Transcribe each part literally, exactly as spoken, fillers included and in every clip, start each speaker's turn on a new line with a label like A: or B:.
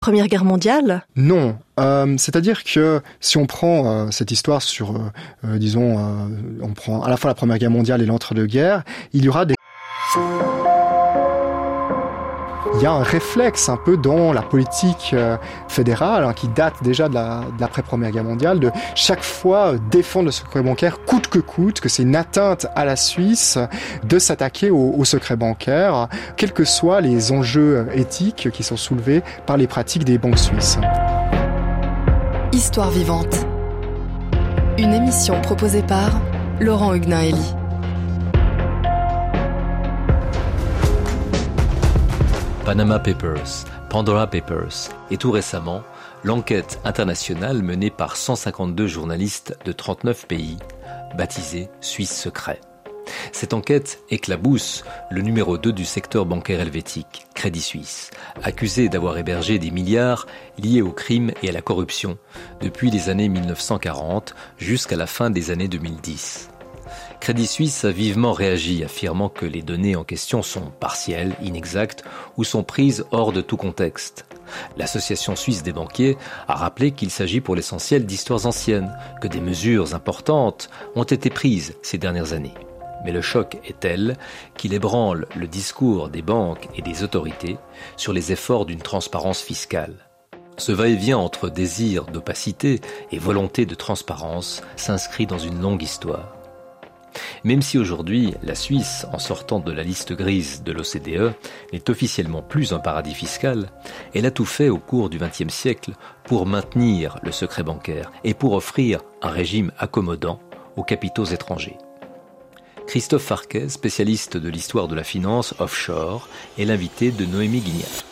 A: Première Guerre mondiale ?
B: Non. Euh, c'est-à-dire que si on prend euh, cette histoire sur, euh, euh, disons, euh, on prend à la fois la Première Guerre mondiale et l'entre-deux-guerres, il y aura des... Il y a un réflexe un peu dans la politique euh, fédérale hein, qui date déjà de, la, de l'après-Première Guerre mondiale, de chaque fois euh, défendre le secret bancaire coûte que coûte, que c'est une atteinte à la Suisse de s'attaquer au, au secret bancaire, quels que soient les enjeux éthiques qui sont soulevés par les pratiques des banques suisses.
C: Histoire vivante. Une émission proposée par Laurent Huguenin-Hélie.
D: Panama Papers, Pandora Papers et tout récemment, l'enquête internationale menée par cent cinquante-deux journalistes de trente-neuf pays, baptisée Suisse Secret. Cette enquête éclabousse le numéro deux du secteur bancaire helvétique, Crédit Suisse, accusé d'avoir hébergé des milliards liés au crime et à la corruption depuis les années mille neuf cent quarante jusqu'à la fin des années deux mille dix. Crédit Suisse a vivement réagi, affirmant que les données en question sont partielles, inexactes ou sont prises hors de tout contexte. L'Association suisse des banquiers a rappelé qu'il s'agit pour l'essentiel d'histoires anciennes, que des mesures importantes ont été prises ces dernières années. Mais le choc est tel qu'il ébranle le discours des banques et des autorités sur les efforts d'une transparence fiscale. Ce va-et-vient entre désir d'opacité et volonté de transparence s'inscrit dans une longue histoire. Même si aujourd'hui, la Suisse, en sortant de la liste grise de l'O C D E, n'est officiellement plus un paradis fiscal, elle a tout fait au cours du vingtième siècle pour maintenir le secret bancaire et pour offrir un régime accommodant aux capitaux étrangers. Christophe Farquet, spécialiste de l'histoire de la finance offshore, est l'invité de Noémie Guignard.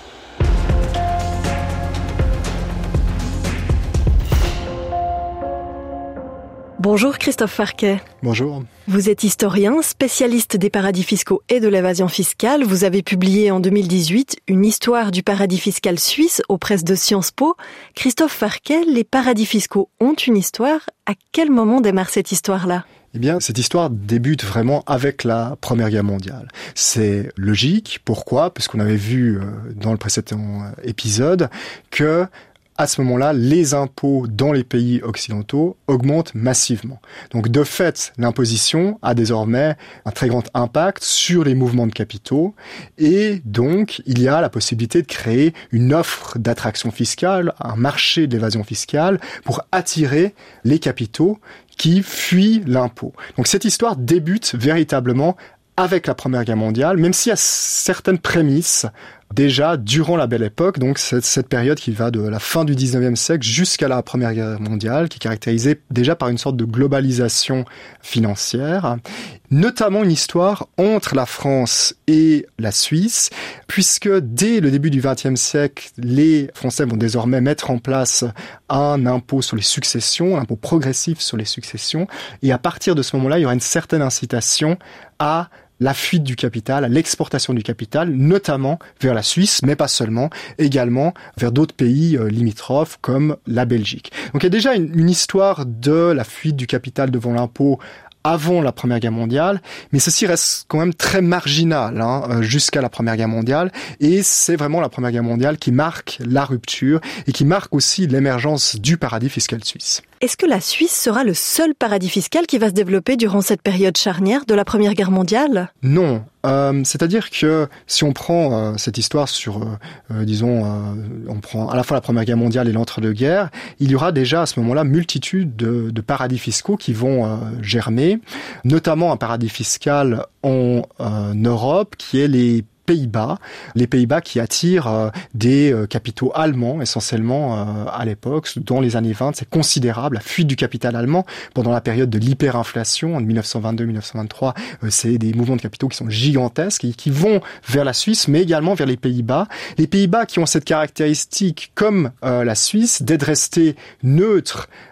A: Bonjour Christophe Farquet.
B: Bonjour.
A: Vous êtes historien, spécialiste des paradis fiscaux et de l'évasion fiscale. Vous avez publié en deux mille dix-huit une histoire du paradis fiscal suisse aux presses de Sciences Po. Christophe Farquet, les paradis fiscaux ont une histoire. À quel moment démarre cette histoire-là ?
B: Eh bien, cette histoire débute vraiment avec la Première Guerre mondiale. C'est logique. Pourquoi ? Puisqu'on avait vu dans le précédent épisode que à ce moment-là, les impôts dans les pays occidentaux augmentent massivement. Donc, de fait, l'imposition a désormais un très grand impact sur les mouvements de capitaux et donc, il y a la possibilité de créer une offre d'attraction fiscale, un marché d'évasion fiscale pour attirer les capitaux qui fuient l'impôt. Donc, cette histoire débute véritablement avec la Première Guerre mondiale, même s'il y a certaines prémices déjà durant la Belle Époque, donc cette, cette période qui va de la fin du dix-neuvième siècle jusqu'à la Première Guerre mondiale, qui est caractérisée déjà par une sorte de globalisation financière, notamment une histoire entre la France et la Suisse, puisque dès le début du vingtième siècle, les Français vont désormais mettre en place un impôt sur les successions, un impôt progressif sur les successions, et à partir de ce moment-là, il y aura une certaine incitation à la fuite du capital, à l'exportation du capital, notamment vers la Suisse, mais pas seulement, également vers d'autres pays euh, limitrophes comme la Belgique. Donc il y a déjà une, une histoire de la fuite du capital devant l'impôt avant la Première Guerre mondiale, mais ceci reste quand même très marginal hein, jusqu'à la Première Guerre mondiale, et c'est vraiment la Première Guerre mondiale qui marque la rupture et qui marque aussi l'émergence du paradis fiscal suisse.
A: Est-ce que la Suisse sera le seul paradis fiscal qui va se développer durant cette période charnière de la Première Guerre mondiale ?
B: Non. Euh, c'est-à-dire que si on prend euh, cette histoire sur, euh, euh, disons, euh, on prend à la fois la Première Guerre mondiale et l'entre-deux-guerres, il y aura déjà à ce moment-là multitude de, de paradis fiscaux qui vont euh, germer, notamment un paradis fiscal en euh, Europe qui est les Pays-Bas, les Pays-Bas qui attirent euh, des euh, capitaux allemands essentiellement euh, à l'époque, dans les années vingt, c'est considérable, la fuite du capital allemand pendant la période de l'hyperinflation en dix-neuf cent vingt-deux dix-neuf cent vingt-trois, euh, c'est des mouvements de capitaux qui sont gigantesques et qui vont vers la Suisse mais également vers les Pays-Bas. Les Pays-Bas qui ont cette caractéristique comme euh, la Suisse d'être restés neutres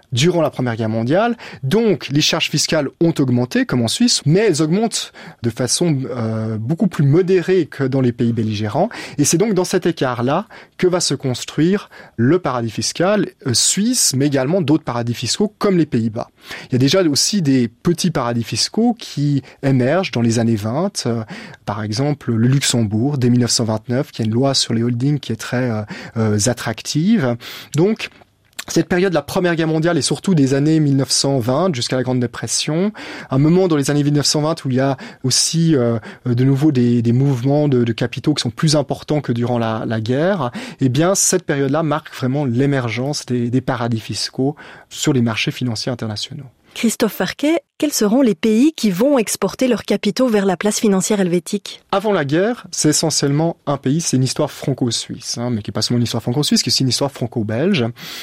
B: durant la Première Guerre mondiale. Donc, les charges fiscales ont augmenté, comme en Suisse, mais elles augmentent de façon euh, beaucoup plus modérée que dans les pays belligérants. Et c'est donc dans cet écart-là que va se construire le paradis fiscal euh, suisse, mais également d'autres paradis fiscaux, comme les Pays-Bas. Il y a déjà aussi des petits paradis fiscaux qui émergent dans les années vingt. Euh, par exemple, le Luxembourg, dès dix-neuf cent vingt-neuf, qui a une loi sur les holdings qui est très euh, euh, attractive. Donc, cette période de la Première Guerre mondiale et surtout des années dix-neuf cent vingt jusqu'à la Grande Dépression, un moment dans les années dix-neuf cent vingt où il y a aussi euh, de nouveau des, des mouvements de, de capitaux qui sont plus importants que durant la, la guerre, eh bien cette période-là marque vraiment l'émergence des, des paradis fiscaux sur les marchés financiers internationaux.
A: Christophe Farquet, quels seront les pays qui vont exporter leurs capitaux vers la place financière helvétique ?
B: Avant la guerre, c'est essentiellement un pays, c'est une histoire franco-suisse, hein, mais qui n'est pas seulement une histoire franco-suisse, qui est aussi une histoire franco-belge.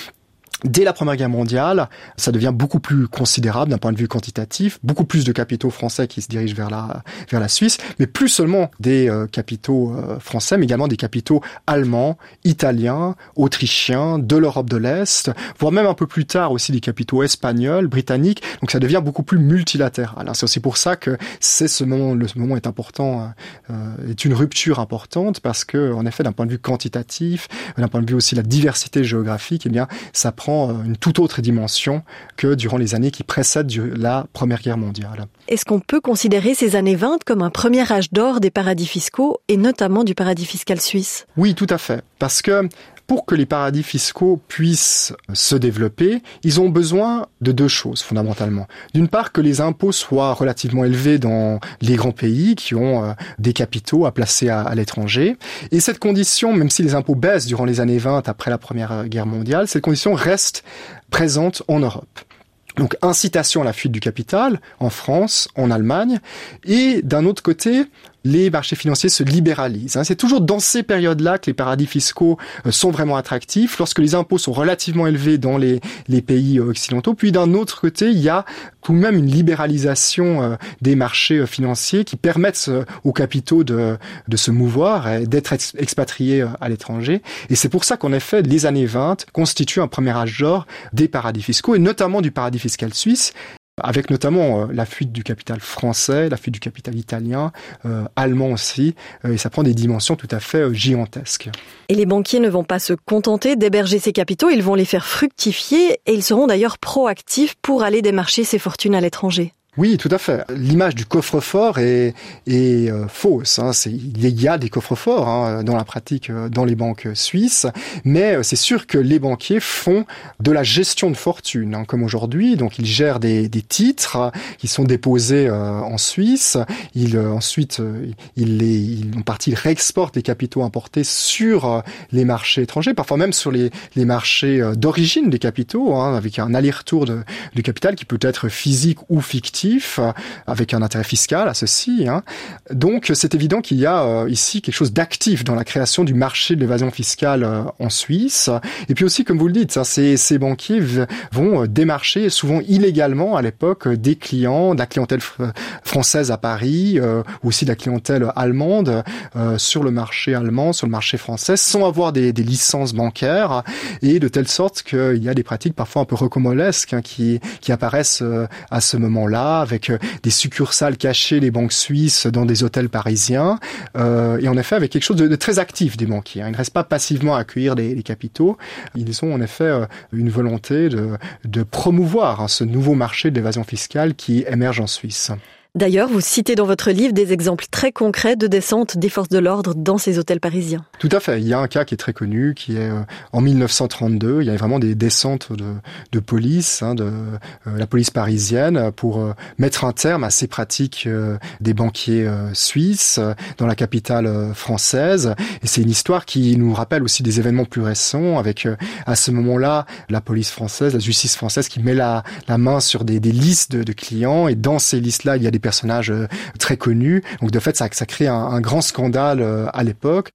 B: Dès la Première Guerre mondiale, ça devient beaucoup plus considérable d'un point de vue quantitatif, beaucoup plus de capitaux français qui se dirigent vers la vers la Suisse, mais plus seulement des euh, capitaux euh, français, mais également des capitaux allemands, italiens, autrichiens, de l'Europe de l'Est, voire même un peu plus tard aussi des capitaux espagnols, britanniques. Donc ça devient beaucoup plus multilatéral. C'est aussi pour ça que c'est ce moment, le ce moment est important, euh, est une rupture importante parce que en effet, d'un point de vue quantitatif, d'un point de vue aussi de la diversité géographique, eh bien ça prend une toute autre dimension que durant les années qui précèdent la Première Guerre mondiale.
A: Est-ce qu'on peut considérer ces années vingt comme un premier âge d'or des paradis fiscaux et notamment du paradis fiscal suisse ?
B: Oui, tout à fait. Parce que pour que les paradis fiscaux puissent se développer, ils ont besoin de deux choses fondamentalement. D'une part, que les impôts soient relativement élevés dans les grands pays qui ont euh, des capitaux à placer à, à l'étranger. Et cette condition, même si les impôts baissent durant les années vingt après la Première Guerre mondiale, cette condition reste présente en Europe. Donc incitation à la fuite du capital en France, en Allemagne, et d'un autre côté, les marchés financiers se libéralisent. C'est toujours dans ces périodes-là que les paradis fiscaux sont vraiment attractifs, lorsque les impôts sont relativement élevés dans les, les pays occidentaux. Puis d'un autre côté, il y a tout de même une libéralisation des marchés financiers qui permettent aux capitaux de, de se mouvoir et d'être expatriés à l'étranger. Et c'est pour ça qu'en effet, les années vingt constituent un premier âge d'or des paradis fiscaux, et notamment du paradis fiscal suisse, avec notamment euh, la fuite du capital français, la fuite du capital italien, euh, allemand aussi, euh, et ça prend des dimensions tout à fait euh, gigantesques.
A: Et les banquiers ne vont pas se contenter d'héberger ces capitaux, ils vont les faire fructifier, et ils seront d'ailleurs proactifs pour aller démarcher ces fortunes à l'étranger.
B: Oui, tout à fait. L'image du coffre-fort est, est euh, fausse. Hein. C'est, il y a des coffres-forts hein, dans la pratique, euh, dans les banques suisses, mais euh, c'est sûr que les banquiers font de la gestion de fortune, hein, comme aujourd'hui. Donc, ils gèrent des, des titres euh, qui sont déposés euh, en Suisse. Ils euh, ensuite, euh, ils les, ils, en partie, ils réexportent les capitaux importés sur euh, les marchés étrangers, parfois même sur les, les marchés euh, d'origine des capitaux, hein, avec un aller-retour de, du capital qui peut être physique ou fictif, avec un intérêt fiscal à ceci. Hein. Donc, c'est évident qu'il y a euh, ici quelque chose d'actif dans la création du marché de l'évasion fiscale euh, en Suisse. Et puis aussi, comme vous le dites, hein, ces, ces banquiers v- vont démarcher souvent illégalement à l'époque des clients, de la clientèle f- française à Paris, euh, ou aussi de la clientèle allemande euh, sur le marché allemand, sur le marché français, sans avoir des, des licences bancaires, et de telle sorte qu'il y a des pratiques parfois un peu rocambolesques hein, qui, qui apparaissent euh, à ce moment-là, avec des succursales cachées, les banques suisses, dans des hôtels parisiens, euh, et en effet avec quelque chose de, de très actif des banquiers. Ils ne restent pas passivement à accueillir les, les capitaux, ils ont en effet euh, une volonté de, de promouvoir hein, ce nouveau marché de l'évasion fiscale qui émerge en Suisse.
A: D'ailleurs, vous citez dans votre livre des exemples très concrets de descente des forces de l'ordre dans ces hôtels parisiens.
B: Tout à fait. Il y a un cas qui est très connu, qui est euh, en dix-neuf cent trente-deux. Il y a vraiment des descentes de, de police, hein, de euh, la police parisienne, pour euh, mettre un terme à ces pratiques euh, des banquiers euh, suisses euh, dans la capitale euh, française. Et c'est une histoire qui nous rappelle aussi des événements plus récents, avec euh, à ce moment-là la police française, la justice française, qui met la, la main sur des, des listes de, de clients. Et dans ces listes-là, il y a des personnages euh, très connus. Donc de fait, ça, ça crée un, un grand scandale euh, à l'époque.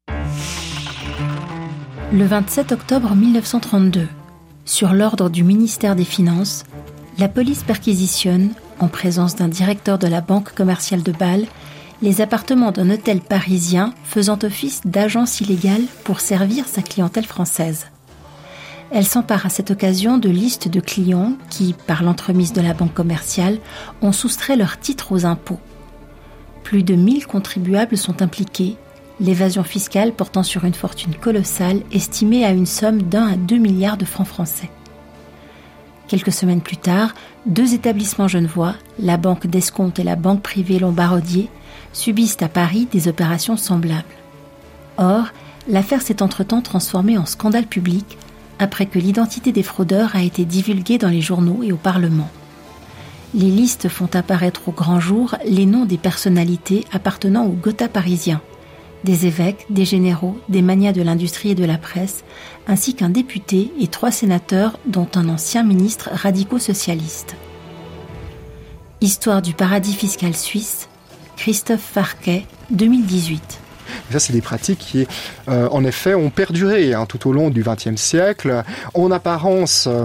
E: Le vingt-sept octobre mille neuf cent trente-deux, sur l'ordre du ministère des Finances, la police perquisitionne, en présence d'un directeur de la Banque commerciale de Bâle, les appartements d'un hôtel parisien faisant office d'agence illégale pour servir sa clientèle française. Elle s'empare à cette occasion de listes de clients qui, par l'entremise de la banque commerciale, ont soustrait leurs titres aux impôts. Plus de mille contribuables sont impliqués, l'évasion fiscale portant sur une fortune colossale estimée à une somme d'un à deux milliards de francs français. Quelques semaines plus tard, deux établissements genevois, la Banque d'Escompte et la Banque privée Lombardier, subissent à Paris des opérations semblables. Or, l'affaire s'est entre-temps transformée en scandale public après que l'identité des fraudeurs a été divulguée dans les journaux et au Parlement. Les listes font apparaître au grand jour les noms des personnalités appartenant au Gotha parisien, des évêques, des généraux, des magnats de l'industrie et de la presse, ainsi qu'un député et trois sénateurs, dont un ancien ministre radico-socialiste. Histoire du paradis fiscal suisse, Christophe Farquet, deux mille dix-huit.
B: Ça, c'est des pratiques qui, euh, en effet, ont perduré hein, tout au long du vingtième siècle. En apparence, euh,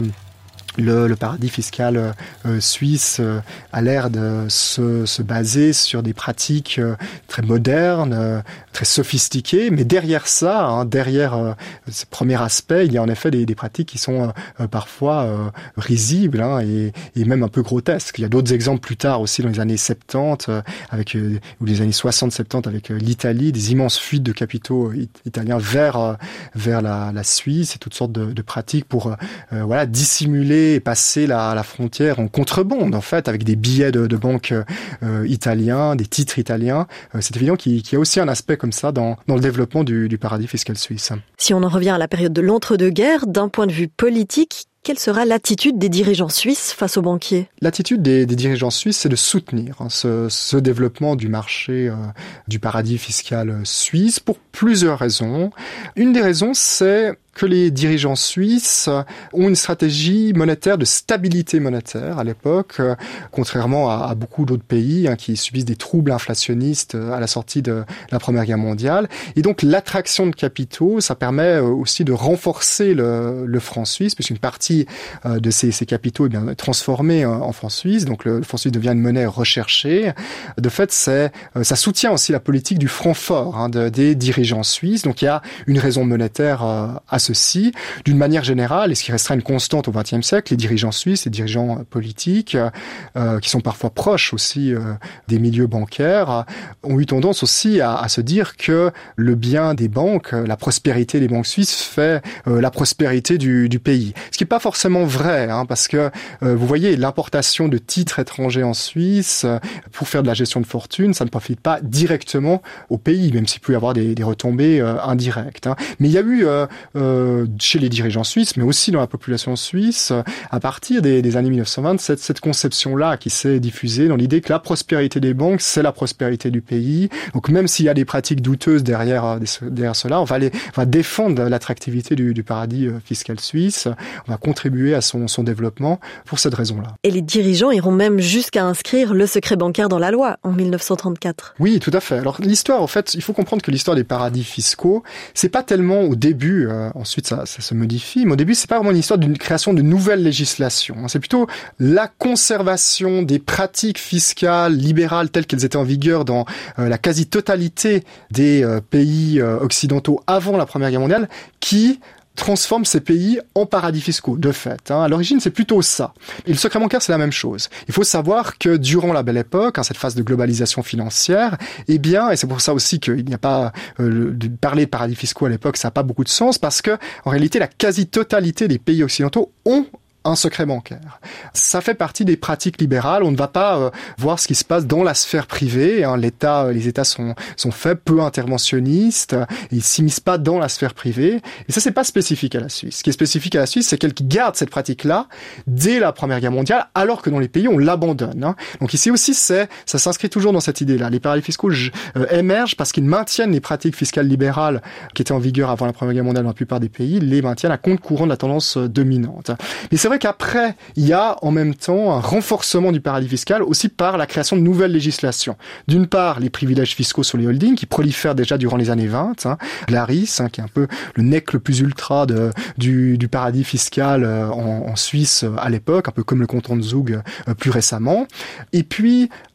B: le, le paradis fiscal euh, suisse euh, a l'air de se, se baser sur des pratiques euh, très modernes, euh, très sophistiquées, mais derrière ça, hein, derrière euh, ce premier aspect, il y a en effet des, des pratiques qui sont euh, parfois euh, risibles hein, et, et même un peu grotesques. Il y a d'autres exemples plus tard aussi dans les années soixante-dix euh, avec euh, ou les années soixante soixante-dix avec euh, l'Italie, des immenses fuites de capitaux euh, italiens vers euh, vers la, la Suisse et toutes sortes de, de pratiques pour euh, voilà dissimuler et passer la, la frontière en contrebande en fait avec des billets de, de banque euh, italiens, des titres italiens. Euh, c'est évident qu'il, qu'il y a aussi un aspect comme ça dans, dans le développement du, du paradis fiscal suisse.
A: Si on en revient à la période de l'entre-deux-guerres, d'un point de vue politique, quelle sera l'attitude des dirigeants suisses face aux banquiers ?
B: L'attitude des, des dirigeants suisses, c'est de soutenir hein, ce, ce développement du marché euh, du paradis fiscal suisse pour plusieurs raisons. Une des raisons, c'est que les dirigeants suisses ont une stratégie monétaire de stabilité monétaire à l'époque, euh, contrairement à, à beaucoup d'autres pays hein, qui subissent des troubles inflationnistes à la sortie de la Première Guerre mondiale. Et donc l'attraction de capitaux, ça permet aussi de renforcer le, le franc suisse, puisqu'une partie euh, de ces, ces capitaux est bien transformée en, en franc suisse. Donc le, le franc suisse devient une monnaie recherchée. De fait, c'est, euh, ça soutient aussi la politique du franc fort hein, de, des dirigeants suisses. Donc il y a une raison monétaire euh, à ceci. D'une manière générale, et ce qui restera une constante au vingtième siècle, les dirigeants suisses, les dirigeants politiques, euh, qui sont parfois proches aussi euh, des milieux bancaires, ont eu tendance aussi à, à se dire que le bien des banques, la prospérité des banques suisses fait euh, la prospérité du, du pays. Ce qui n'est pas forcément vrai, hein, parce que euh, vous voyez, l'importation de titres étrangers en Suisse euh, pour faire de la gestion de fortune, ça ne profite pas directement au pays, même s'il peut y avoir des, des retombées euh, indirectes. Hein. Mais il y a eu euh, euh, chez les dirigeants suisses, mais aussi dans la population suisse, à partir des, des années mille neuf cent vingt, cette, cette conception-là qui s'est diffusée dans l'idée que la prospérité des banques, c'est la prospérité du pays. Donc même s'il y a des pratiques douteuses derrière, derrière cela, on va, les, on va défendre l'attractivité du, du paradis fiscal suisse, on va contribuer à son, son développement pour cette raison-là.
A: Et les dirigeants iront même jusqu'à inscrire le secret bancaire dans la loi en mille neuf cent trente-quatre.
B: Oui, tout à fait. Alors l'histoire, en fait, il faut comprendre que l'histoire des paradis fiscaux, c'est pas tellement au début, euh, ensuite ça, ça se modifie, mais au début c'est pas vraiment une histoire d'une création de nouvelles législations. C'est plutôt la conservation des pratiques fiscales libérales telles qu'elles étaient en vigueur dans euh, la quasi-totalité des euh, pays euh, occidentaux avant la Première Guerre mondiale qui transforme ces pays en paradis fiscaux, de fait. Hein. À l'origine, c'est plutôt ça. Et le secret bancaire, c'est la même chose. Il faut savoir que durant la Belle Époque, hein, cette phase de globalisation financière, eh bien, et c'est pour ça aussi qu'il n'y a pas euh, de parler de paradis fiscaux à l'époque, ça n'a pas beaucoup de sens, parce que en réalité, la quasi-totalité des pays occidentaux ont un secret bancaire. Ça fait partie des pratiques libérales. On ne va pas euh, voir ce qui se passe dans la sphère privée. Hein. L'État, les États sont sont faits peu interventionnistes. Ils s'immiscent pas dans la sphère privée. Et ça, c'est pas spécifique à la Suisse. Ce qui est spécifique à la Suisse, c'est qu'elle garde cette pratique-là dès la Première Guerre mondiale, alors que dans les pays, on l'abandonne. Hein. Donc ici aussi, c'est ça s'inscrit toujours dans cette idée-là. Les paradis fiscaux euh, émergent parce qu'ils maintiennent les pratiques fiscales libérales qui étaient en vigueur avant la Première Guerre mondiale dans la plupart des pays, les maintiennent à compte courant de la tendance euh, dominante. Mais c'est vrai qu'après, il y a en même temps un renforcement du paradis fiscal aussi par la création de nouvelles législations. D'une part, les privilèges fiscaux sur les holdings qui prolifèrent déjà durant les années vingt, hein, l'A R I S, hein, qui est un peu le nec le plus ultra de, du, du paradis fiscal euh, en, en Suisse euh, à l'époque, un peu comme le canton de Zug euh, plus récemment. Et puis,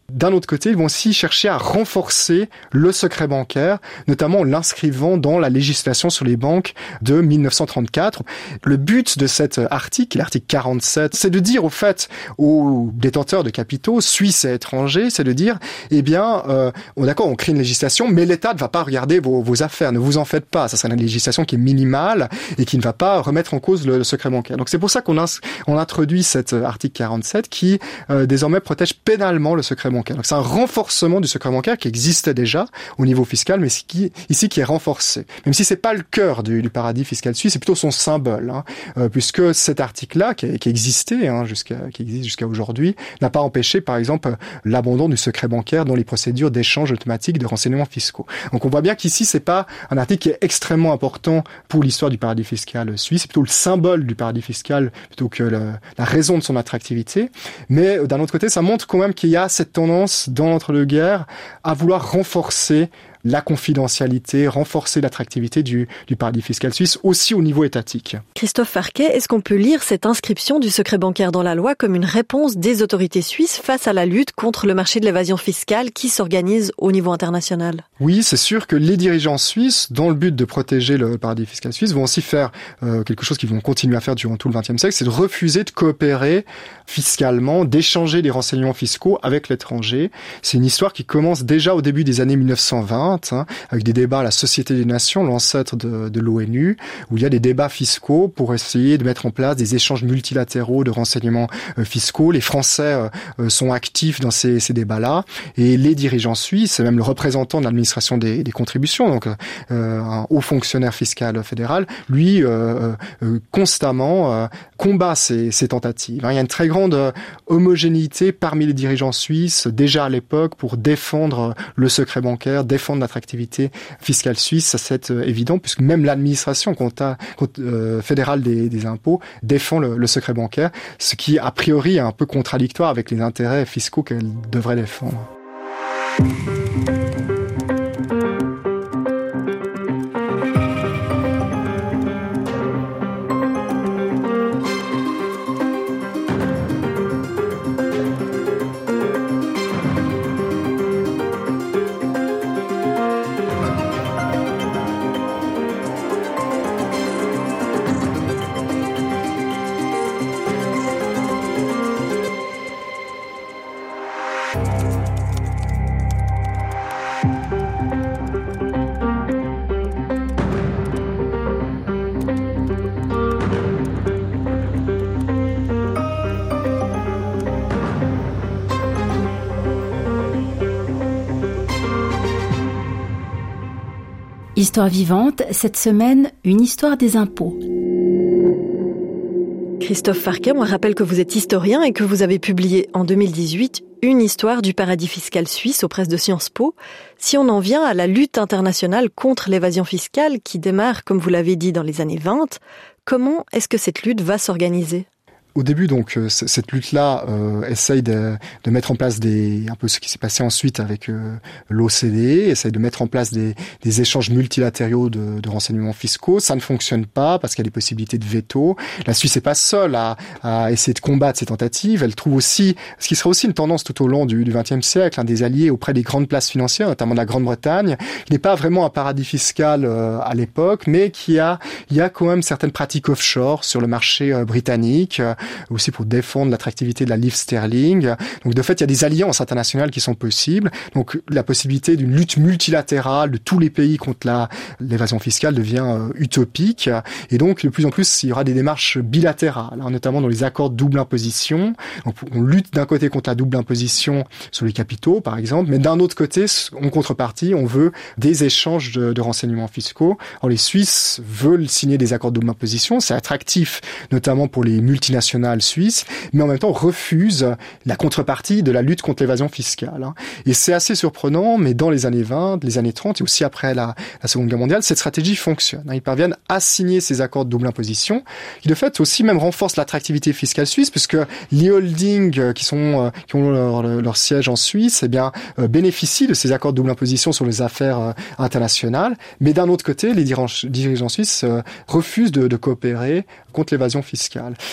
B: D'un autre côté, ils vont aussi chercher à renforcer le secret bancaire, notamment en l'inscrivant dans la législation sur les banques de mille neuf cent trente-quatre. Le but de cet article, l'article quarante-sept, c'est de dire au fait aux détenteurs de capitaux, suisses et étrangers, c'est de dire, eh bien, euh, oh, d'accord, on crée une législation, mais l'État ne va pas regarder vos, vos affaires, ne vous en faites pas. Ça sera une législation qui est minimale et qui ne va pas remettre en cause le, le secret bancaire. Donc c'est pour ça qu'on a, on introduit cet article quarante-sept qui euh, désormais protège pénalement le secret bancaire. Donc c'est un renforcement du secret bancaire qui existait déjà au niveau fiscal, mais qui, ici qui est renforcé. Même si c'est pas le cœur du, du paradis fiscal suisse, c'est plutôt son symbole, hein, euh, puisque cet article-là, qui, qui existait, hein, jusqu'à, qui existe jusqu'à aujourd'hui, n'a pas empêché, par exemple, l'abandon du secret bancaire dans les procédures d'échange automatique de renseignements fiscaux. Donc on voit bien qu'ici c'est pas un article qui est extrêmement important pour l'histoire du paradis fiscal suisse, c'est plutôt le symbole du paradis fiscal plutôt que le, la raison de son attractivité. Mais d'un autre côté, ça montre quand même qu'il y a cette tendance dans l'entre-deux-guerres à vouloir renforcer la confidentialité, renforcer l'attractivité du, du paradis fiscal suisse, aussi au niveau étatique.
A: Christophe Farquet, est-ce qu'on peut lire cette inscription du secret bancaire dans la loi comme une réponse des autorités suisses face à la lutte contre le marché de l'évasion fiscale qui s'organise au niveau international?
B: Oui, c'est sûr que les dirigeants suisses, dans le but de protéger le paradis fiscal suisse, vont aussi faire euh, quelque chose qu'ils vont continuer à faire durant tout le vingtième siècle, c'est de refuser de coopérer fiscalement, d'échanger des renseignements fiscaux avec l'étranger. C'est une histoire qui commence déjà au début des années mille neuf cent vingt, Hein, avec des débats à la Société des Nations, l'ancêtre de, de l'ONU, où il y a des débats fiscaux pour essayer de mettre en place des échanges multilatéraux de renseignements euh, fiscaux. Les Français euh, sont actifs dans ces, ces débats-là, et les dirigeants suisses, et même le représentant de l'administration des, des contributions, donc euh, un haut fonctionnaire fiscal fédéral, lui, euh, euh, constamment euh, combat ces, ces tentatives. Hein. Il y a une très grande euh, homogénéité parmi les dirigeants suisses, déjà à l'époque, pour défendre le secret bancaire, défendre l'attractivité fiscale suisse, ça c'est euh, évident, puisque même l'administration compta, compte, euh, fédérale des, des impôts défend le, le secret bancaire, ce qui a priori est un peu contradictoire avec les intérêts fiscaux qu'elle devrait défendre.
E: Histoire vivante, cette semaine, une histoire des impôts.
A: Christophe Farquet, on rappelle que vous êtes historien et que vous avez publié en deux mille dix-huit une histoire du paradis fiscal suisse aux presses de Sciences Po. Si on en vient à la lutte internationale contre l'évasion fiscale qui démarre, comme vous l'avez dit, dans les années vingt, comment est-ce que cette lutte va s'organiser ?
B: Au début, donc, cette lutte-là euh, essaye de, de mettre en place des, un peu ce qui s'est passé ensuite avec euh, l'O C D E, essaye de mettre en place des, des échanges multilatéraux de, de renseignements fiscaux. Ça ne fonctionne pas parce qu'il y a des possibilités de veto. La Suisse n'est pas seule à, à essayer de combattre ces tentatives. Elle trouve aussi, ce qui sera aussi une tendance tout au long du vingtième siècle, hein, des alliés auprès des grandes places financières, notamment de la Grande-Bretagne, qui n'est pas vraiment un paradis fiscal euh, à l'époque, mais qui a, il y a quand même certaines pratiques offshore sur le marché euh, britannique. Euh, aussi pour défendre l'attractivité de la livre sterling. Donc de fait, il y a des alliances internationales qui sont possibles. Donc la possibilité d'une lutte multilatérale de tous les pays contre la l'évasion fiscale devient euh, utopique. Et donc de plus en plus, il y aura des démarches bilatérales, hein, notamment dans les accords de double imposition. Donc on lutte d'un côté contre la double imposition sur les capitaux, par exemple, mais d'un autre côté, en contrepartie, on veut des échanges de, de renseignements fiscaux. Alors les Suisses veulent signer des accords de double imposition, c'est attractif, notamment pour les multinationales suisse, mais en même temps refuse la contrepartie de la lutte contre l'évasion fiscale. Et c'est assez surprenant, mais dans les années vingt, les années trente et aussi après la, la Seconde Guerre mondiale, cette stratégie fonctionne. Ils parviennent à signer ces accords de double imposition, qui de fait aussi même renforcent l'attractivité fiscale suisse, puisque les holdings qui sont qui ont leur, leur siège en Suisse, eh bien bénéficient de ces accords de double imposition sur les affaires internationales, mais d'un autre côté, les dirigeants suisses refusent de, de coopérer contre l'évasion fiscale. Et cette stratégie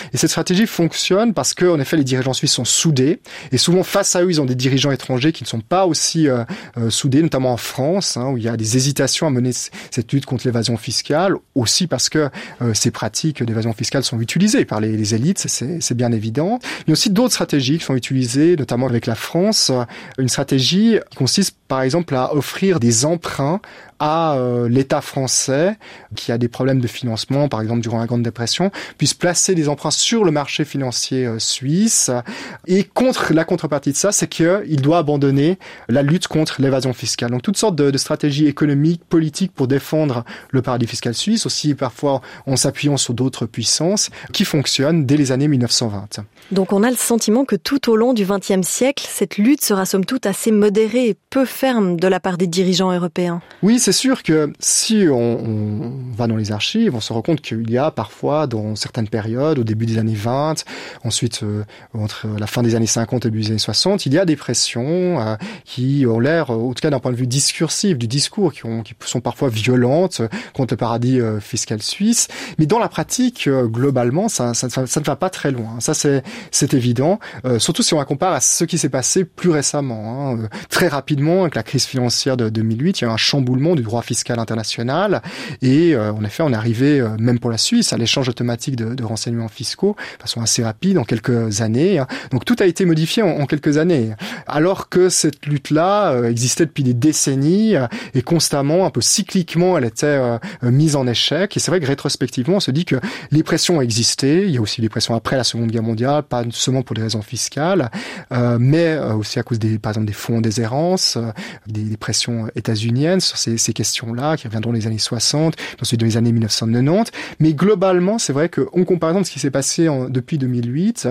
B: stratégie fonctionne parce que, en effet, les dirigeants suisses sont soudés et souvent face à eux, ils ont des dirigeants étrangers qui ne sont pas aussi euh, euh, soudés, notamment en France, hein, où il y a des hésitations à mener c- cette lutte contre l'évasion fiscale, aussi parce que euh, ces pratiques d'évasion fiscale sont utilisées par les, les élites, c'est, c'est bien évident. Il y a aussi d'autres stratégies qui sont utilisées, notamment avec la France, une stratégie qui consiste par exemple à offrir des emprunts à euh, l'État français qui a des problèmes de financement, par exemple durant la Grande Dépression, puisse placer des emprunts sur le marché financier euh, suisse. Et contre la contrepartie de ça, c'est qu'il doit abandonner la lutte contre l'évasion fiscale. Donc toutes sortes de, de stratégies économiques, politiques pour défendre le paradis fiscal suisse, aussi parfois en s'appuyant sur d'autres puissances, qui fonctionnent dès les années mille neuf cent vingt.
A: Donc on a le sentiment que tout au long du vingtième siècle, cette lutte sera somme toute assez modérée et peu ferme de la part des dirigeants européens.
B: Oui, c'est sûr que si on, on va dans les archives, on se rend compte qu'il y a parfois, dans certaines périodes, au début des années vingt, ensuite euh, entre la fin des années cinquante et le début des années soixante, il y a des pressions euh, qui ont l'air, en tout cas d'un point de vue discursif, du discours, qui, ont, qui sont parfois violentes contre le paradis euh, fiscal suisse. Mais dans la pratique, euh, globalement, ça, ça, ça, ça ne va pas très loin. Ça, c'est, c'est évident, euh, surtout si on la compare à ce qui s'est passé plus récemment. Hein. Euh, très rapidement, avec la crise financière de deux mille huit, il y a eu un chamboulement du droit fiscal international et euh, en effet on est arrivé euh, même pour la Suisse à l'échange automatique de, de renseignements fiscaux de façon assez rapide en quelques années, hein. Donc tout a été modifié en, en quelques années alors que cette lutte-là euh, existait depuis des décennies euh, et constamment, un peu cycliquement, elle était euh, mise en échec. Et c'est vrai que rétrospectivement on se dit que les pressions ont existé, il y a aussi des pressions après la Seconde Guerre mondiale, pas seulement pour des raisons fiscales euh, mais euh, aussi à cause des, par exemple des fonds en déshérence, euh, des, des pressions états-uniennes sur ces, ces questions-là, qui reviendront dans les années soixante, ensuite dans les années mille neuf cent quatre-vingt-dix. Mais globalement, c'est vrai qu'en comparaison de ce qui s'est passé en, depuis deux mille huit,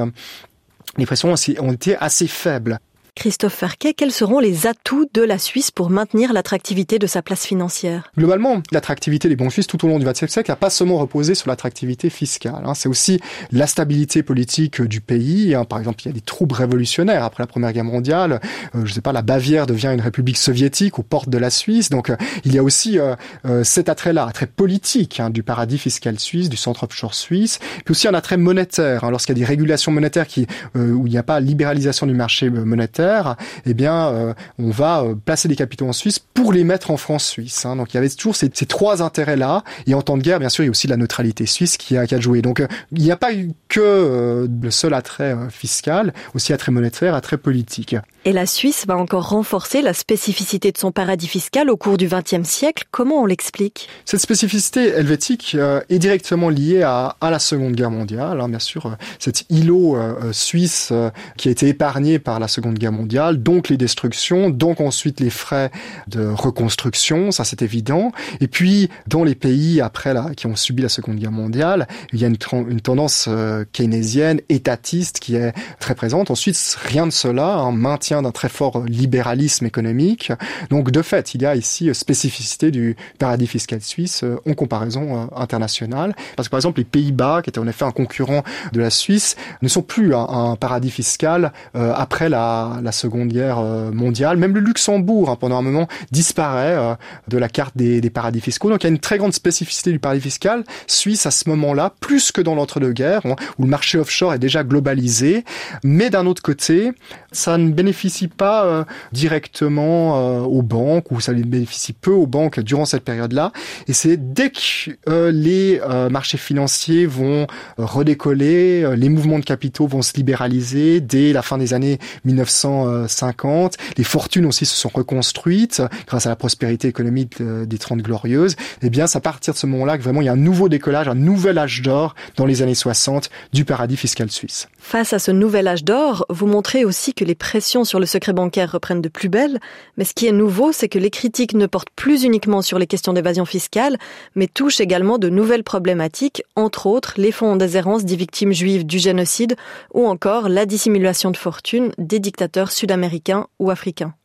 B: les pressions ont été assez faibles.
A: Christophe Farquet, quels seront les atouts de la Suisse pour maintenir l'attractivité de sa place financière ?
B: Globalement, l'attractivité des banques suisses tout au long du vingtième siècle n'a pas seulement reposé sur l'attractivité fiscale. Hein. C'est aussi la stabilité politique du pays. Hein. Par exemple, il y a des troubles révolutionnaires après la Première Guerre mondiale. Euh, je sais pas, la Bavière devient une république soviétique aux portes de la Suisse. Donc, euh, il y a aussi euh, euh, cet attrait-là, attrait politique hein, du paradis fiscal suisse, du centre offshore suisse. Puis aussi un attrait monétaire. Hein. Lorsqu'il y a des régulations monétaires qui, euh, où il n'y a pas libéralisation du marché monétaire, eh bien, euh, on va euh, placer des capitaux en Suisse pour les mettre en francs suisses. Hein. Donc, il y avait toujours ces, ces trois intérêts-là. Et en temps de guerre, bien sûr, il y a aussi la neutralité suisse qui a, qui a joué. Donc, euh, il n'y a pas eu que euh, le seul attrait euh, fiscal, aussi attrait monétaire, attrait politique.
A: Et la Suisse va encore renforcer la spécificité de son paradis fiscal au cours du vingtième siècle. Comment on l'explique ?
B: Cette spécificité helvétique euh, est directement liée à, à la Seconde Guerre mondiale. Hein, bien sûr, euh, cet îlot euh, suisse euh, qui a été épargné par la Seconde Guerre mondiale, donc les destructions, donc ensuite les frais de reconstruction, ça c'est évident. Et puis, dans les pays après là, qui ont subi la Seconde Guerre mondiale, il y a une, une tendance euh, keynésienne, étatiste qui est très présente. Ensuite, rien de cela, hein, maintien d'un très fort libéralisme économique. Donc, de fait, il y a ici spécificité du paradis fiscal suisse euh, en comparaison euh, internationale. Parce que, par exemple, les Pays-Bas, qui étaient en effet un concurrent de la Suisse, ne sont plus un, un paradis fiscal euh, après la, la Seconde Guerre euh, mondiale. Même le Luxembourg, hein, pendant un moment, disparaît euh, de la carte des, des paradis fiscaux. Donc, il y a une très grande spécificité du paradis fiscal suisse à ce moment-là, plus que dans l'entre-deux-guerres, hein, où le marché offshore est déjà globalisé. Mais d'un autre côté, ça ne bénéficie pas euh, directement euh, aux banques, ou ça ne bénéficie peu aux banques durant cette période-là. Et c'est dès que euh, les euh, marchés financiers vont euh, redécoller, euh, les mouvements de capitaux vont se libéraliser dès la fin des années mille neuf cent cinquante, les fortunes aussi se sont reconstruites grâce à la prospérité économique euh, des Trente Glorieuses, et bien c'est à partir de ce moment-là que vraiment il y a un nouveau décollage, un nouvel âge d'or dans les années soixante du paradis fiscal suisse.
A: Face à ce nouvel âge d'or, vous montrez aussi que les pressions sur le secret bancaire reprennent de plus belle, mais ce qui est nouveau, c'est que les critiques ne portent plus uniquement sur les questions d'évasion fiscale, mais touchent également de nouvelles problématiques, entre autres les fonds en déshérence des victimes juives du génocide ou encore la dissimulation de fortune des dictateurs sud-américains ou africains.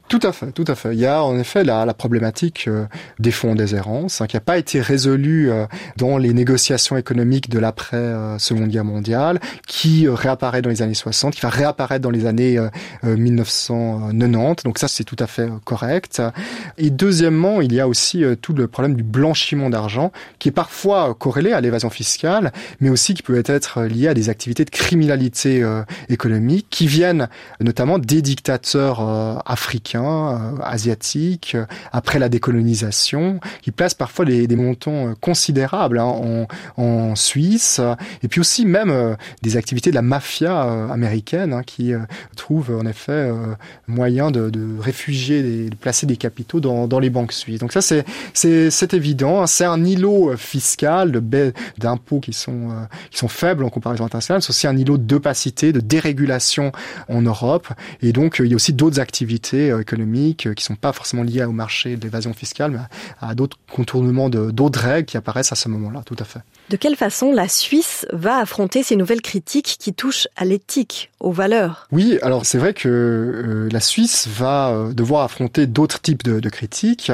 B: Tout à fait, tout à fait. Il y a en effet la, la problématique euh, des fonds en déshérence, hein, qui n'a pas été résolue euh, dans les négociations économiques de l'après euh, Seconde Guerre mondiale, qui euh, réapparaît dans les années soixante, qui va réapparaître dans les années euh, euh, mille neuf cent quatre-vingt-dix. Donc ça, c'est tout à fait euh, correct. Et deuxièmement, il y a aussi euh, tout le problème du blanchiment d'argent, qui est parfois euh, corrélé à l'évasion fiscale, mais aussi qui peut être lié à des activités de criminalité euh, économique, qui viennent notamment des dictateurs euh, africains, Euh, asiatiques, euh, après la décolonisation, qui placent parfois des, des montants euh, considérables hein, en, en Suisse, euh, et puis aussi même euh, des activités de la mafia euh, américaine hein, qui euh, trouvent en effet euh, moyen de, de réfugier, des, de placer des capitaux dans, dans les banques suisses. Donc ça c'est c'est, c'est évident, hein, c'est un îlot fiscal de baie d'impôts qui sont euh, qui sont faibles en comparaison internationale, c'est aussi un îlot d'opacité, de dérégulation en Europe, et donc euh, il y a aussi d'autres activités euh, économiques qui sont pas forcément liées au marché de l'évasion fiscale, mais à d'autres contournements de, d'autres règles qui apparaissent à ce moment-là, tout à fait.
A: De quelle façon la Suisse va affronter ces nouvelles critiques qui touchent à l'éthique, aux valeurs ?
B: Oui, alors c'est vrai que euh, la Suisse va euh, devoir affronter d'autres types de, de critiques,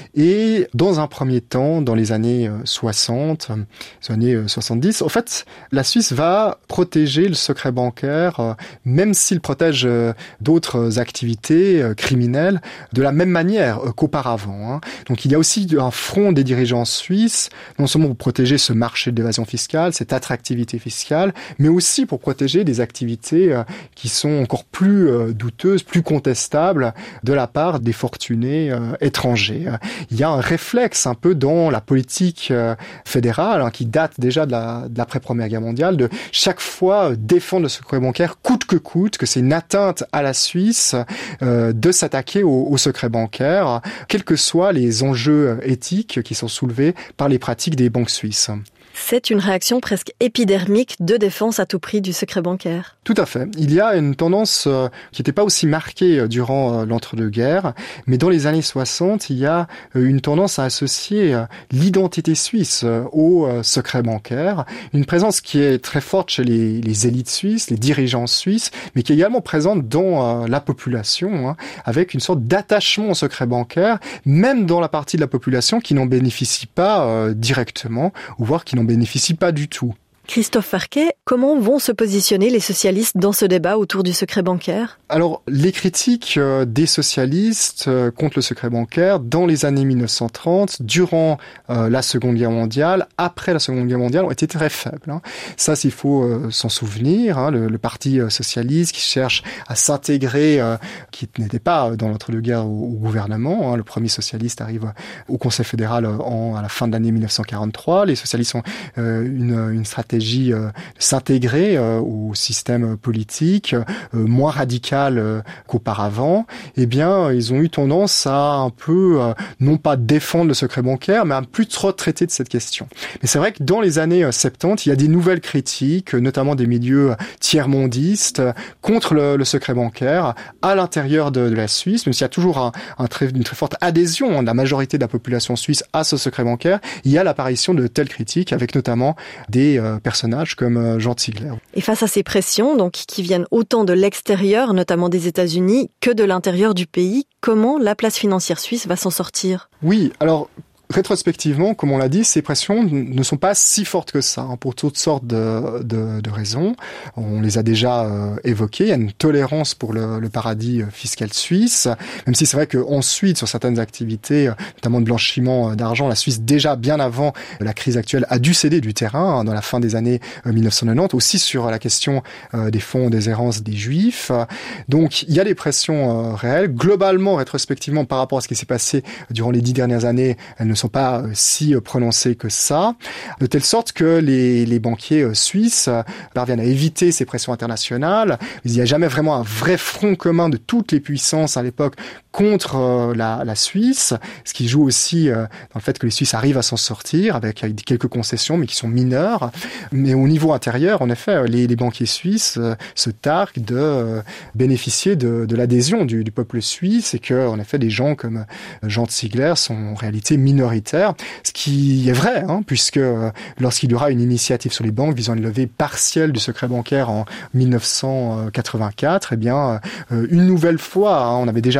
B: et dans un premier temps, dans les années euh, soixante, les années euh, soixante-dix, en fait, la Suisse va protéger le secret bancaire, euh, même s'il protège euh, d'autres activités euh, criminelles, de la même manière euh, qu'auparavant. Hein. Donc il y a aussi un front des dirigeants suisses, non seulement pour protéger ce marché de l'évasion fiscale, cette attractivité fiscale, mais aussi pour protéger des activités euh, qui sont encore plus euh, douteuses, plus contestables de la part des fortunés euh, étrangers. Il y a un réflexe un peu dans la politique euh, fédérale, hein, qui date déjà de, la, de l'après-première guerre mondiale, de chaque fois euh, défendre le secret bancaire coûte que coûte, que c'est une atteinte à la Suisse euh, de s'attaquer au, au secret bancaire, quels que soient les enjeux éthiques qui sont soulevés par les pratiques des banques suisses.
A: C'est une réaction presque épidermique de défense à tout prix du secret bancaire.
B: Tout à fait. Il y a une tendance euh, qui n'était pas aussi marquée euh, durant euh, l'entre-deux-guerres, mais dans les années soixante, il y a euh, une tendance à associer euh, l'identité suisse euh, au euh, secret bancaire, une présence qui est très forte chez les, les élites suisses, les dirigeants suisses, mais qui est également présente dans euh, la population, hein, avec une sorte d'attachement au secret bancaire, même dans la partie de la population qui n'en bénéficie pas euh, directement, ou voire qui n'en bénéficie pas du tout.
A: Christophe Farquet, comment vont se positionner les socialistes dans ce débat autour du secret bancaire ?
B: Alors, les critiques euh, des socialistes euh, contre le secret bancaire dans les années mille neuf cent trente, durant euh, la Seconde Guerre mondiale, après la Seconde Guerre mondiale, ont été très faibles. Hein. Ça, s'il faut euh, s'en souvenir, hein, le, le parti euh, socialiste qui cherche à s'intégrer, euh, qui n'était pas dans l'entre-deux-guerres au, au gouvernement. Hein. Le premier socialiste arrive au Conseil fédéral en, à la fin de l'année mille neuf cent quarante-trois. Les socialistes ont euh, une, une stratégie stratégie euh, s'intégrer euh, au système politique, euh, moins radical euh, qu'auparavant, eh bien, ils ont eu tendance à un peu, euh, non pas défendre le secret bancaire, mais à plus trop traiter de cette question. Mais c'est vrai que dans les années soixante-dix, il y a des nouvelles critiques, notamment des milieux tiers-mondistes, contre le, le secret bancaire à l'intérieur de, de la Suisse, même s'il y a toujours un, un très, une très forte adhésion de la majorité de la population suisse à ce secret bancaire, il y a l'apparition de telles critiques, avec notamment des euh, personnages comme euh, Jean Ziegler.
A: Et face à ces pressions, donc qui viennent autant de l'extérieur, notamment des États-Unis, que de l'intérieur du pays, comment la place financière suisse va s'en sortir ?
B: Oui, alors rétrospectivement, comme on l'a dit, ces pressions ne sont pas si fortes que ça, hein, pour toutes sortes de, de, de raisons. On les a déjà euh, évoquées. Il y a une tolérance pour le, le paradis fiscal suisse, même si c'est vrai qu'ensuite, sur certaines activités, notamment de blanchiment d'argent, la Suisse, déjà bien avant la crise actuelle, a dû céder du terrain, hein, dans la fin des années mille neuf cent quatre-vingt-dix, aussi sur la question euh, des fonds des errances des Juifs. Donc, il y a des pressions euh, réelles. Globalement, rétrospectivement, par rapport à ce qui s'est passé durant les dix dernières années, elles ne sont pas si prononcées que ça, de telle sorte que les, les banquiers suisses parviennent à éviter ces pressions internationales. Il n'y a jamais vraiment un vrai front commun de toutes les puissances à l'époque contre la, la Suisse, ce qui joue aussi dans le fait que les Suisses arrivent à s'en sortir avec, avec quelques concessions, mais qui sont mineures. Mais au niveau intérieur, en effet, les, les banquiers suisses se targuent de bénéficier de, de l'adhésion du, du peuple suisse, et que, en effet, des gens comme Jean Ziegler sont en réalité minoritaires. Ce qui est vrai, hein, puisque euh, lorsqu'il y aura une initiative sur les banques visant une levée partielle du secret bancaire en mille neuf cent quatre-vingt-quatre, eh bien, euh, une nouvelle fois, hein, on avait déjà parlé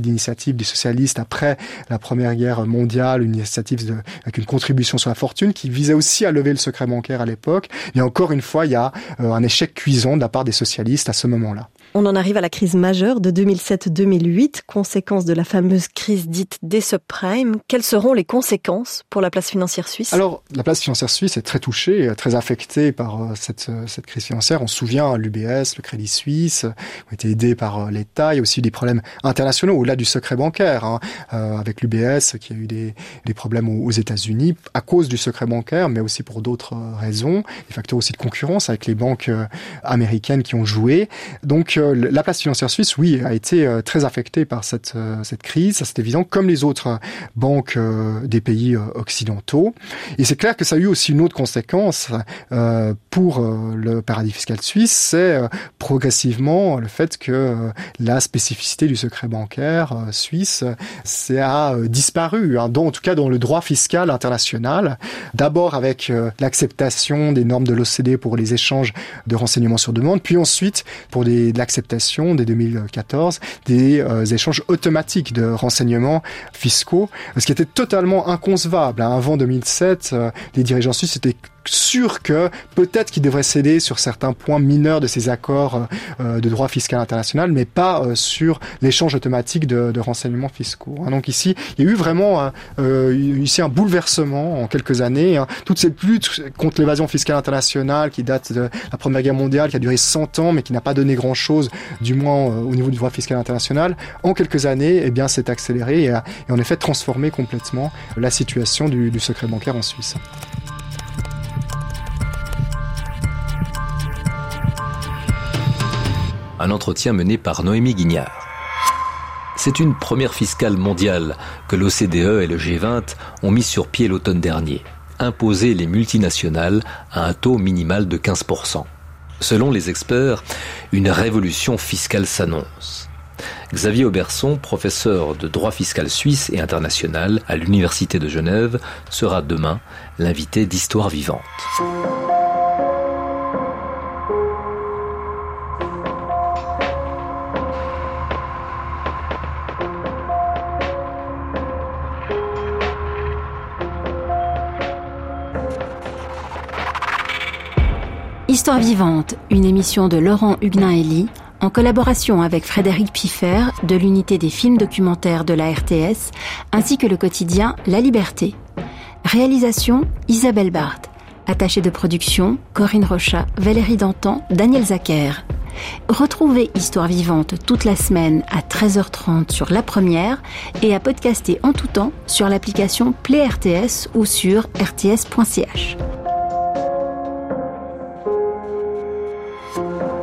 B: d'initiative des socialistes après la Première Guerre mondiale, une initiative de, avec une contribution sur la fortune qui visait aussi à lever le secret bancaire à l'époque. Et encore une fois, il y a euh, un échec cuisant de la part des socialistes à ce moment-là.
A: On en arrive à la crise majeure de deux mille sept deux mille huit, conséquence de la fameuse crise dite des subprimes. Quelles seront les conséquences pour la place financière suisse ?
B: Alors, la place financière suisse est très touchée, très affectée par euh, cette, cette crise financière. On se souvient, l'U B S, le Crédit Suisse ont été aidés par euh, l'État. Il y a aussi des problèmes internationaux, au-delà du secret bancaire, hein, euh, avec l'U B S qui a eu des, des problèmes aux, aux États-Unis à cause du secret bancaire, mais aussi pour d'autres euh, raisons, des facteurs aussi de concurrence avec les banques euh, américaines qui ont joué. Donc, la place financière suisse, oui, a été très affectée par cette, cette crise, ça c'est évident, comme les autres banques des pays occidentaux. Et c'est clair que ça a eu aussi une autre conséquence pour le paradis fiscal suisse, c'est progressivement le fait que la spécificité du secret bancaire suisse c'est a disparu, hein, dont, en tout cas dans le droit fiscal international, d'abord avec l'acceptation des normes de l'O C D E pour les échanges de renseignements sur demande, puis ensuite pour des, de l'acceptation dès deux mille quatorze des euh, échanges automatiques de renseignements fiscaux, ce qui était totalement inconcevable. Hein. Avant deux mille sept, euh, les dirigeants suisses étaient sûrs que peut-être qu'ils devraient céder sur certains points mineurs de ces accords euh, de droit fiscal international, mais pas euh, sur l'échange automatique de, de renseignements fiscaux. Hein. Donc ici, il y a eu vraiment euh, ici un bouleversement en quelques années. Hein. Toute cette lutte contre l'évasion fiscale internationale qui date de la Première Guerre mondiale, qui a duré cent ans, mais qui n'a pas donné grand-chose, du moins euh, au niveau du droit fiscal international, en quelques années, eh bien, s'est accéléré et a et en effet transformé complètement la situation du, du secret bancaire en Suisse.
D: Un entretien mené par Noémie Guignard. C'est une première fiscale mondiale que l'O C D E et le G vingt ont mis sur pied l'automne dernier. Imposer les multinationales à un taux minimal de quinze pour cent. Selon les experts, une révolution fiscale s'annonce. Xavier Auberson, professeur de droit fiscal suisse et international à l'Université de Genève, sera demain l'invité d'Histoire vivante.
E: Histoire vivante, une émission de Laurent Huguenin-Elie, en collaboration avec Frédéric Piffer de l'unité des films documentaires de la R T S, ainsi que le quotidien La Liberté. Réalisation Isabelle Barthes. Attachée de production Corinne Rochat, Valérie Dantan, Daniel Zacher. Retrouvez Histoire vivante toute la semaine à treize heures trente sur La Première et à podcaster en tout temps sur l'application Play R T S ou sur r t s point c h.